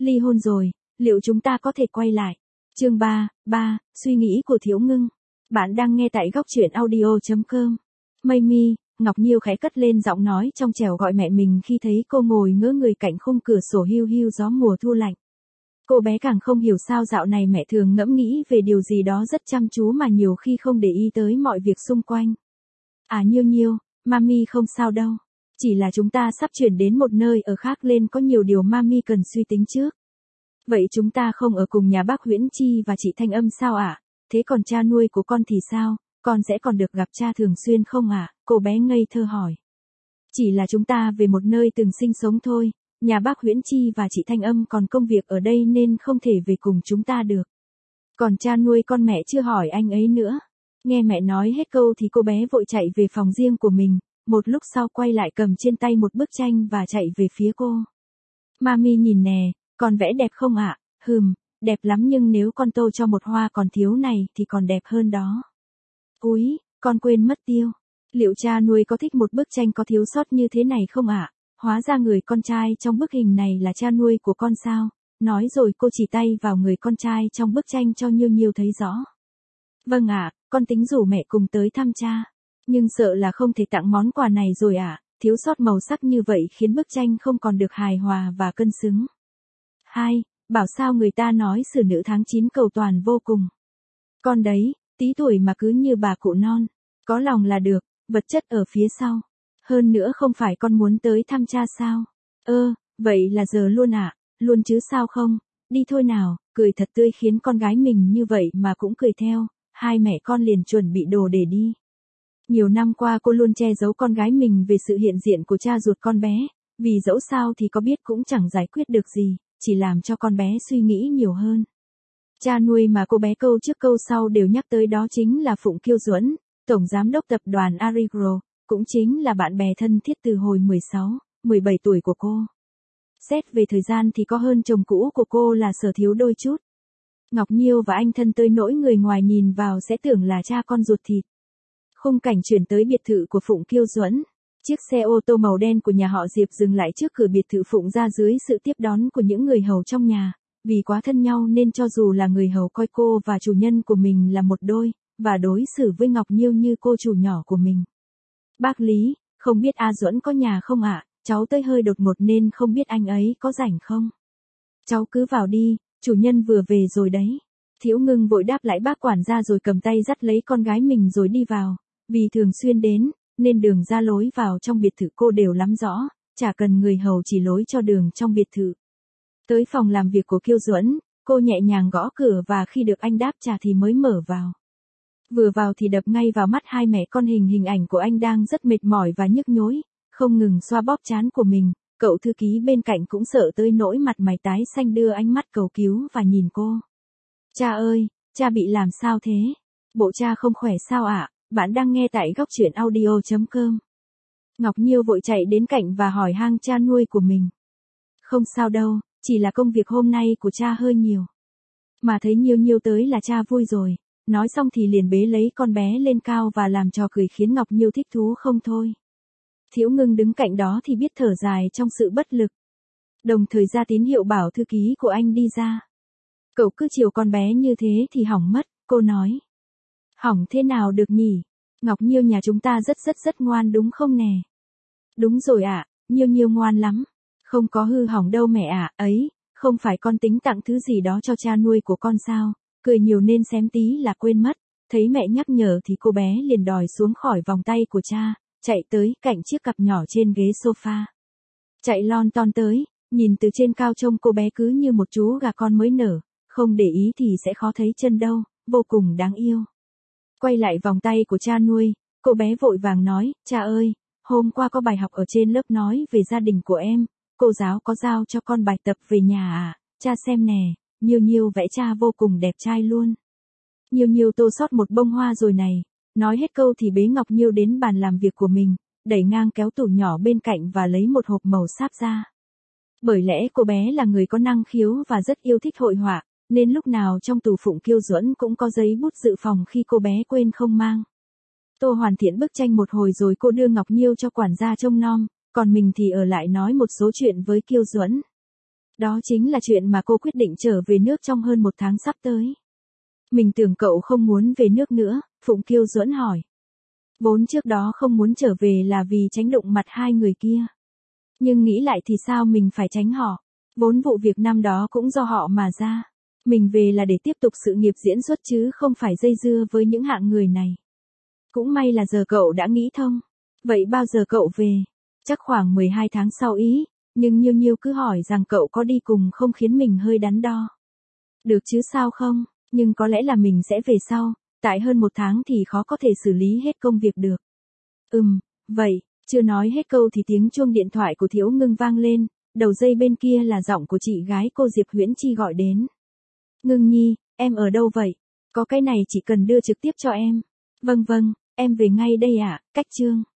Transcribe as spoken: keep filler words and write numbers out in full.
Ly hôn rồi, liệu chúng ta có thể quay lại? Chương ba, ba, suy nghĩ của Thiếu Ngưng. Bạn đang nghe tại góc truyện audio chấm com. Mây mi, Ngọc Nhiêu khẽ cất lên giọng nói trong trẻo gọi mẹ mình khi thấy cô ngồi ngỡ người cạnh khung cửa sổ hiu hiu gió mùa thu lạnh. Cô bé càng không hiểu sao dạo này mẹ thường ngẫm nghĩ về điều gì đó rất chăm chú mà nhiều khi không để ý tới mọi việc xung quanh. À Nhiêu Nhiêu, mami không sao đâu. Chỉ là chúng ta sắp chuyển đến một nơi ở khác nên có nhiều điều mami cần suy tính trước. Vậy chúng ta không ở cùng nhà bác Huyễn Chi và chị Thanh Âm sao ạ? À? Thế còn cha nuôi của con thì sao? Con sẽ còn được gặp cha thường xuyên không ạ? À? Cô bé ngây thơ hỏi. Chỉ là chúng ta về một nơi từng sinh sống thôi. Nhà bác Huyễn Chi và chị Thanh Âm còn công việc ở đây nên không thể về cùng chúng ta được. Còn cha nuôi con mẹ chưa hỏi anh ấy nữa. Nghe mẹ nói hết câu thì cô bé vội chạy về phòng riêng của mình. Một lúc sau quay lại cầm trên tay một bức tranh và chạy về phía cô. Mami nhìn nè, con vẽ đẹp không ạ? À? Hừm, đẹp lắm nhưng nếu con tô cho một hoa còn thiếu này thì còn đẹp hơn đó. Úi, con quên mất tiêu. Liệu cha nuôi có thích một bức tranh có thiếu sót như thế này không ạ? À? Hóa ra người con trai trong bức hình này là cha nuôi của con sao? Nói rồi cô chỉ tay vào người con trai trong bức tranh cho Nhiêu Nhiêu thấy rõ. Vâng ạ, à, con tính rủ mẹ cùng tới thăm cha. Nhưng sợ là không thể tặng món quà này rồi ạ, à, thiếu sót màu sắc như vậy khiến bức tranh không còn được hài hòa và cân xứng. Hai, bảo sao người ta nói xử nữ tháng chín cầu toàn vô cùng. Con đấy, tí tuổi mà cứ như bà cụ non, có lòng là được, vật chất ở phía sau. Hơn nữa không phải con muốn tới thăm cha sao? Ơ, vậy là giờ luôn ạ, à? Luôn chứ sao không? Đi thôi nào, cười thật tươi khiến con gái mình như vậy mà cũng cười theo, hai mẹ con liền chuẩn bị đồ để đi. Nhiều năm qua cô luôn che giấu con gái mình về sự hiện diện của cha ruột con bé, vì dẫu sao thì có biết cũng chẳng giải quyết được gì, chỉ làm cho con bé suy nghĩ nhiều hơn. Cha nuôi mà cô bé câu trước câu sau đều nhắc tới đó chính là Phụng Kiêu Duẫn, tổng giám đốc tập đoàn Arigro, cũng chính là bạn bè thân thiết từ hồi mười sáu, mười bảy tuổi của cô. Xét về thời gian thì có hơn chồng cũ của cô là Sở Thiếu đôi chút. Ngọc Nhiêu và anh thân tới nỗi người ngoài nhìn vào sẽ tưởng là cha con ruột thịt. Khung cảnh chuyển tới biệt thự của Phụng Kiêu Duẫn. Chiếc xe ô tô màu đen của nhà họ Diệp dừng lại trước cửa biệt thự Phụng ra dưới sự tiếp đón của những người hầu trong nhà. Vì quá thân nhau nên cho dù là người hầu coi cô và chủ nhân của mình là một đôi, và đối xử với Ngọc Nhiêu như cô chủ nhỏ của mình. Bác Lý, không biết A Duẫn có nhà không ạ? À? Cháu tới hơi đột ngột nên không biết anh ấy có rảnh không? Cháu cứ vào đi, chủ nhân vừa về rồi đấy. Thiếu Ngưng vội đáp lại bác quản gia rồi cầm tay dắt lấy con gái mình rồi đi vào. Vì thường xuyên đến, nên đường ra lối vào trong biệt thự cô đều lắm rõ, chả cần người hầu chỉ lối cho đường trong biệt thự. Tới phòng làm việc của Kiêu Duẫn, cô nhẹ nhàng gõ cửa và khi được anh đáp trả thì mới mở vào. Vừa vào thì đập ngay vào mắt hai mẹ con hình hình ảnh của anh đang rất mệt mỏi và nhức nhối, không ngừng xoa bóp trán của mình, cậu thư ký bên cạnh cũng sợ tới nỗi mặt mày tái xanh đưa ánh mắt cầu cứu và nhìn cô. Cha ơi, cha bị làm sao thế? Bộ cha không khỏe sao ạ? À? Bạn đang nghe tại góc truyện audio chấm com. Ngọc Nhiêu vội chạy đến cạnh và hỏi han cha nuôi của mình. Không sao đâu, chỉ là công việc hôm nay của cha hơi nhiều. Mà thấy Nhiêu Nhiêu tới là cha vui rồi. Nói xong thì liền bế lấy con bé lên cao và làm trò cười khiến Ngọc Nhiêu thích thú không thôi. Thiếu Ngưng đứng cạnh đó thì biết thở dài trong sự bất lực. Đồng thời ra tín hiệu bảo thư ký của anh đi ra. Cậu cứ chiều con bé như thế thì hỏng mất, cô nói. Hỏng thế nào được nhỉ? Ngọc Nhiêu nhà chúng ta rất rất rất ngoan đúng không nè? Đúng rồi ạ, à, Nhiêu Nhiêu ngoan lắm. Không có hư hỏng đâu mẹ ạ, à, ấy, không phải con tính tặng thứ gì đó cho cha nuôi của con sao? Cười nhiều nên xém tí là quên mất. Thấy mẹ nhắc nhở thì cô bé liền đòi xuống khỏi vòng tay của cha, chạy tới cạnh chiếc cặp nhỏ trên ghế sofa. Chạy lon ton tới, nhìn từ trên cao trông cô bé cứ như một chú gà con mới nở, không để ý thì sẽ khó thấy chân đâu, vô cùng đáng yêu. Quay lại vòng tay của cha nuôi, cô bé vội vàng nói, cha ơi, hôm qua có bài học ở trên lớp nói về gia đình của em, cô giáo có giao cho con bài tập về nhà à, cha xem nè, Nhiêu Nhiêu vẽ cha vô cùng đẹp trai luôn. Nhiêu Nhiêu tô sót một bông hoa rồi này, nói hết câu thì bế Ngọc Nhiêu đến bàn làm việc của mình, đẩy ngang kéo tủ nhỏ bên cạnh và lấy một hộp màu sáp ra. Bởi lẽ cô bé là người có năng khiếu và rất yêu thích hội họa, nên lúc nào trong tủ Phụng Kiêu Duẫn cũng có giấy bút dự phòng khi cô bé quên không mang. Tô hoàn thiện bức tranh một hồi rồi cô đưa Ngọc Nhiêu cho quản gia trông nom, còn mình thì ở lại nói một số chuyện với Kiêu Duẫn. Đó chính là chuyện mà cô quyết định trở về nước trong hơn một tháng sắp tới. Mình tưởng cậu không muốn về nước nữa, Phụng Kiêu giỡn hỏi. Vốn trước đó không muốn trở về là vì tránh đụng mặt hai người kia. Nhưng nghĩ lại thì sao mình phải tránh họ. Vốn vụ việc năm đó cũng do họ mà ra. Mình về là để tiếp tục sự nghiệp diễn xuất chứ không phải dây dưa với những hạng người này. Cũng may là giờ cậu đã nghĩ thông. Vậy bao giờ cậu về? Chắc khoảng mười hai tháng sau ý, nhưng Nhiêu Nhiêu cứ hỏi rằng cậu có đi cùng không khiến mình hơi đắn đo. Được chứ sao không, nhưng có lẽ là mình sẽ về sau, tại hơn một tháng thì khó có thể xử lý hết công việc được. Ừm, vậy, chưa nói hết câu thì tiếng chuông điện thoại của Thiếu Ngưng vang lên, đầu dây bên kia là giọng của chị gái cô Diệp Huyễn Chi gọi đến. Ngưng Nhi, em ở đâu vậy? Có cái này chỉ cần đưa trực tiếp cho em. Vâng vâng, em về ngay đây ạ, cách Trương.